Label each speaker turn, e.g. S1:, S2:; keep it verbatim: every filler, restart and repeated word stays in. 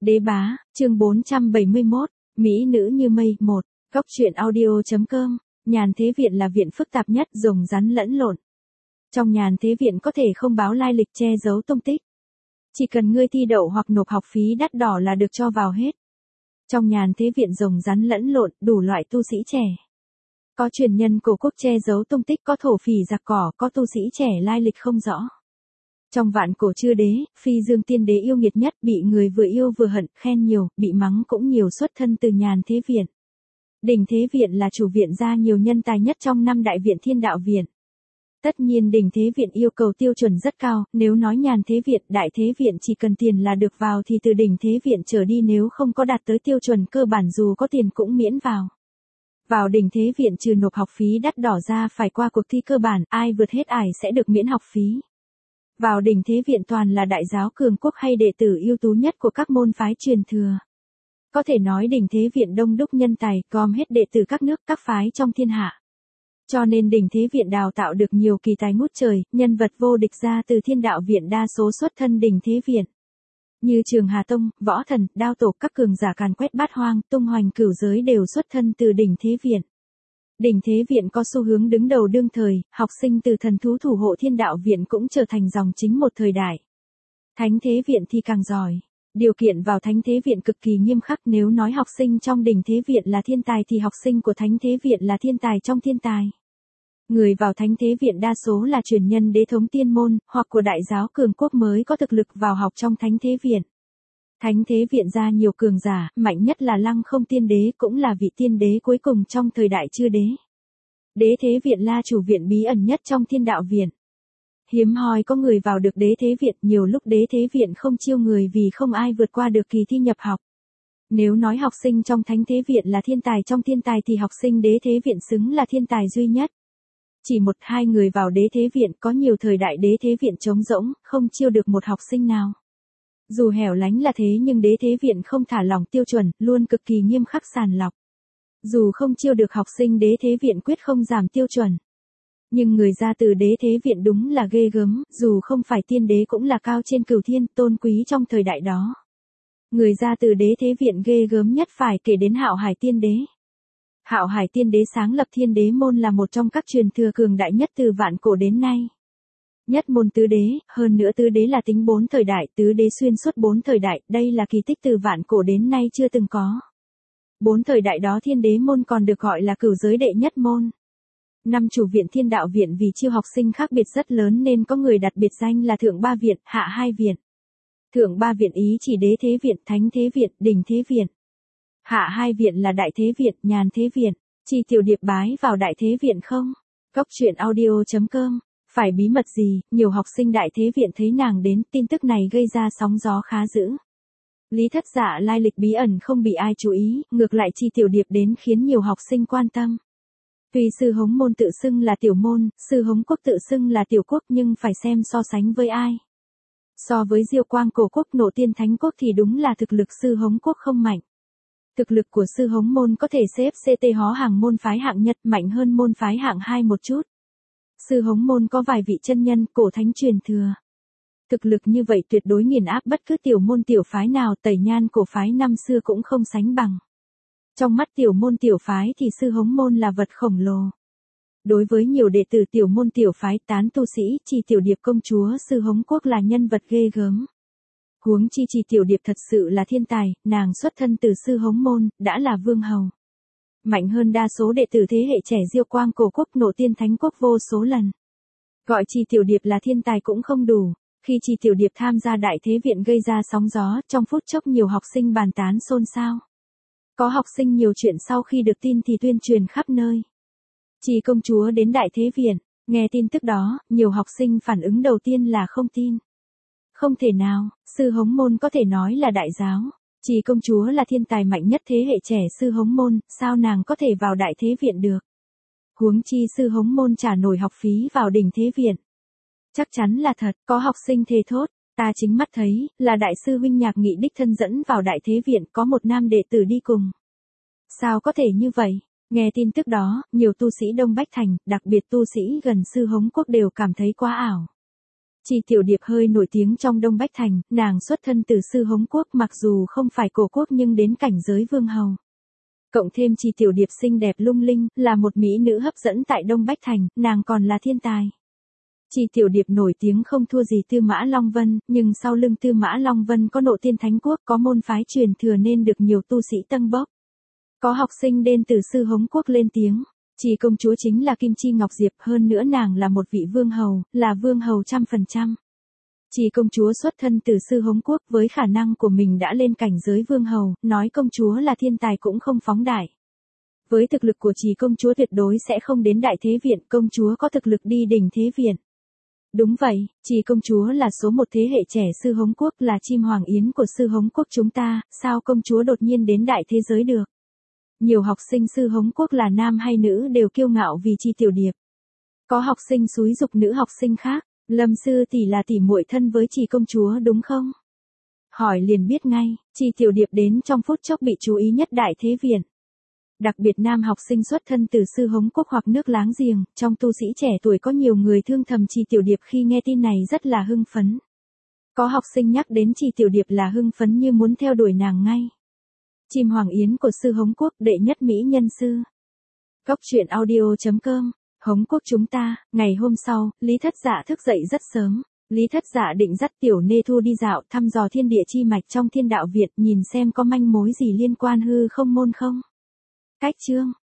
S1: Đế bá, chương bốn trăm bảy mươi mốt, Mỹ nữ như mây, một, Góc truyện audio.com, nhàn thế viện là viện phức tạp nhất, rồng rắn lẫn lộn. Trong nhàn thế viện có thể không báo lai lịch, che giấu tung tích. Chỉ cần ngươi thi đậu hoặc nộp học phí đắt đỏ là được cho vào hết. Trong nhàn thế viện rồng rắn lẫn lộn, đủ loại tu sĩ trẻ. Có truyền nhân cổ quốc che giấu tung tích, có thổ phỉ giặc cỏ, có tu sĩ trẻ lai lịch không rõ. Trong vạn cổ chư đế, Phi Dương tiên đế yêu nghiệt nhất, bị người vừa yêu vừa hận, khen nhiều, bị mắng cũng nhiều, xuất thân từ nhàn thế viện. Đỉnh thế viện là chủ viện ra nhiều nhân tài nhất trong năm đại viện Thiên Đạo viện. Tất nhiên đỉnh thế viện yêu cầu tiêu chuẩn rất cao, nếu nói nhàn thế viện, đại thế viện chỉ cần tiền là được vào thì từ đỉnh thế viện trở đi nếu không có đạt tới tiêu chuẩn cơ bản dù có tiền cũng miễn vào. Vào đỉnh thế viện trừ nộp học phí đắt đỏ ra phải qua cuộc thi cơ bản, ai vượt hết ải sẽ được miễn học phí. Vào đỉnh thế viện toàn là đại giáo cường quốc hay đệ tử ưu tú nhất của các môn phái truyền thừa. Có thể nói đỉnh thế viện đông đúc nhân tài, gom hết đệ tử các nước, các phái trong thiên hạ. Cho nên đỉnh thế viện đào tạo được nhiều kỳ tài ngút trời, nhân vật vô địch ra từ Thiên Đạo viện đa số xuất thân đỉnh thế viện. Như Trường Hà Tông, Võ Thần, Đao Tổ, các cường giả càn quét bát hoang, tung hoành cửu giới đều xuất thân từ đỉnh thế viện. Đỉnh thế viện có xu hướng đứng đầu đương thời, học sinh từ thần thú thủ hộ Thiên Đạo viện cũng trở thành dòng chính một thời đại. Thánh thế viện thì càng giỏi. Điều kiện vào thánh thế viện cực kỳ nghiêm khắc, nếu nói học sinh trong đỉnh thế viện là thiên tài thì học sinh của thánh thế viện là thiên tài trong thiên tài. Người vào thánh thế viện đa số là truyền nhân đế thống tiên môn, hoặc của đại giáo cường quốc mới có thực lực vào học trong thánh thế viện. Thánh thế viện ra nhiều cường giả, mạnh nhất là Lăng Không tiên đế, cũng là vị tiên đế cuối cùng trong thời đại chư đế. Đế thế viện là chủ viện bí ẩn nhất trong Thiên Đạo viện. Hiếm hoi có người vào được đế thế viện, nhiều lúc đế thế viện không chiêu người vì không ai vượt qua được kỳ thi nhập học. Nếu nói học sinh trong thánh thế viện là thiên tài trong thiên tài thì học sinh đế thế viện xứng là thiên tài duy nhất. Chỉ một hai người vào đế thế viện, có nhiều thời đại đế thế viện trống rỗng, không chiêu được một học sinh nào. Dù hẻo lánh là thế nhưng đế thế viện không thả lỏng tiêu chuẩn, luôn cực kỳ nghiêm khắc sàng lọc. Dù không chiêu được học sinh đế thế viện quyết không giảm tiêu chuẩn. Nhưng người ra từ đế thế viện đúng là ghê gớm, dù không phải tiên đế cũng là cao trên cửu thiên, tôn quý trong thời đại đó. Người ra từ đế thế viện ghê gớm nhất phải kể đến Hạo Hải tiên đế. Hạo Hải tiên đế sáng lập Thiên Đế môn là một trong các truyền thừa cường đại nhất từ vạn cổ đến nay. Nhất môn tứ đế, hơn nữa tứ đế là tính bốn thời đại, tứ đế xuyên suốt bốn thời đại, đây là kỳ tích từ vạn cổ đến nay chưa từng có. Bốn thời đại đó Thiên Đế môn còn được gọi là cửu giới đệ nhất môn. Năm chủ viện Thiên Đạo viện vì chiêu học sinh khác biệt rất lớn nên có người đặt biệt danh là Thượng Ba viện, Hạ Hai viện. Thượng Ba viện ý chỉ đế thế viện, thánh thế viện, đỉnh thế viện. Hạ Hai viện là đại thế viện, nhàn thế viện. Chi tiểu điệp bái vào đại thế viện không? Góc truyện audio.com. Phải bí mật gì, nhiều học sinh đại thế viện thấy nàng đến, tin tức này gây ra sóng gió khá dữ. Lý Thất Dạ lai lịch bí ẩn không bị ai chú ý, ngược lại Chi tiểu điệp đến khiến nhiều học sinh quan tâm. Tuy Sư Hống môn tự xưng là tiểu môn, Sư Hống quốc tự xưng là tiểu quốc nhưng phải xem so sánh với ai. So với Diêu Quang cổ quốc nộ tiên thánh quốc thì đúng là thực lực Sư Hống quốc không mạnh. Thực lực của Sư Hống môn có thể xếp xê tê hó hàng môn phái hạng nhất, mạnh hơn môn phái hạng hai một chút. Sư Hống môn có vài vị chân nhân cổ thánh truyền thừa. Thực lực như vậy tuyệt đối nghiền áp bất cứ tiểu môn tiểu phái nào, Tẩy Nhan cổ phái năm xưa cũng không sánh bằng. Trong mắt tiểu môn tiểu phái thì Sư Hống môn là vật khổng lồ. Đối với nhiều đệ tử tiểu môn tiểu phái tán tu sĩ, Chi tiểu điệp công chúa Sư Hống quốc là nhân vật ghê gớm. Huống chi Chi tiểu điệp thật sự là thiên tài, nàng xuất thân từ Sư Hống môn, đã là vương hầu. Mạnh hơn đa số đệ tử thế hệ trẻ Diêu Quang cổ quốc nộ tiên thánh quốc vô số lần. Gọi Chi tiểu điệp là thiên tài cũng không đủ. Khi Chi tiểu điệp tham gia đại thế viện gây ra sóng gió, trong phút chốc nhiều học sinh bàn tán xôn xao. Có học sinh nhiều chuyện sau khi được tin thì tuyên truyền khắp nơi. Chi công chúa đến đại thế viện, nghe tin tức đó, nhiều học sinh phản ứng đầu tiên là không tin. Không thể nào, Sư Hống môn có thể nói là đại giáo. Chi công chúa là thiên tài mạnh nhất thế hệ trẻ Sư Hống môn, sao nàng có thể vào đại thế viện được? Huống chi Sư Hống môn trả nổi học phí vào đỉnh thế viện. Chắc chắn là thật, có học sinh thề thốt. Ta chính mắt thấy, là đại sư huynh Nhạc Nghị đích thân dẫn vào đại thế viện, có một nam đệ tử đi cùng. Sao có thể như vậy? Nghe tin tức đó, nhiều tu sĩ Đông Bách Thành, đặc biệt tu sĩ gần Sư Hống quốc đều cảm thấy quá ảo. Chi Tiểu Điệp hơi nổi tiếng trong Đông Bách Thành, nàng xuất thân từ Sư Hống Quốc mặc dù không phải cổ quốc nhưng đến cảnh giới vương hầu. Cộng thêm Chi Tiểu Điệp xinh đẹp lung linh, là một mỹ nữ hấp dẫn tại Đông Bách Thành, nàng còn là thiên tài. Chi Tiểu Điệp nổi tiếng không thua gì Tư Mã Long Vân, nhưng sau lưng Tư Mã Long Vân có Nộ Tiên Thánh Quốc, có môn phái truyền thừa nên được nhiều tu sĩ tâng bốc. Có học sinh đến từ Sư Hống Quốc lên tiếng. Chi công chúa chính là Kim Chi Ngọc Diệp, hơn nữa nàng là một vị vương hầu, là vương hầu trăm phần trăm. Chi công chúa xuất thân từ Sư Hống Quốc, với khả năng của mình đã lên cảnh giới vương hầu, nói công chúa là thiên tài cũng không phóng đại. Với thực lực của Chi công chúa tuyệt đối sẽ không đến Đại Thế Viện, công chúa có thực lực đi đỉnh Thế Viện. Đúng vậy, Chi công chúa là số một thế hệ trẻ Sư Hống Quốc, là chim hoàng yến của Sư Hống Quốc chúng ta, sao công chúa đột nhiên đến đại thế giới được? Nhiều học sinh Sư Hống Quốc là nam hay nữ đều kiêu ngạo vì Chi Tiểu Điệp. Có học sinh xúi giục nữ học sinh khác, Lâm sư tỷ là tỷ muội thân với Chi công chúa đúng không? Hỏi liền biết ngay, Chi Tiểu Điệp đến trong phút chốc bị chú ý nhất Đại Thế Viện. Đặc biệt nam học sinh xuất thân từ Sư Hống Quốc hoặc nước láng giềng, trong tu sĩ trẻ tuổi có nhiều người thương thầm Chi Tiểu Điệp khi nghe tin này rất là hưng phấn. Có học sinh nhắc đến Chi Tiểu Điệp là hưng phấn như muốn theo đuổi nàng ngay. Chim hoàng yến của Sư Hống Quốc, đệ nhất mỹ nhân sư. Góc truyện audio chấm com. Hống Quốc chúng ta. Ngày hôm sau, Lý Thất Dạ thức dậy rất sớm. Lý Thất Dạ định dắt Tiểu Nê Thu đi dạo, thăm dò thiên địa chi mạch trong Thiên Đạo Việt, nhìn xem có manh mối gì liên quan hư không môn không. Cách chương.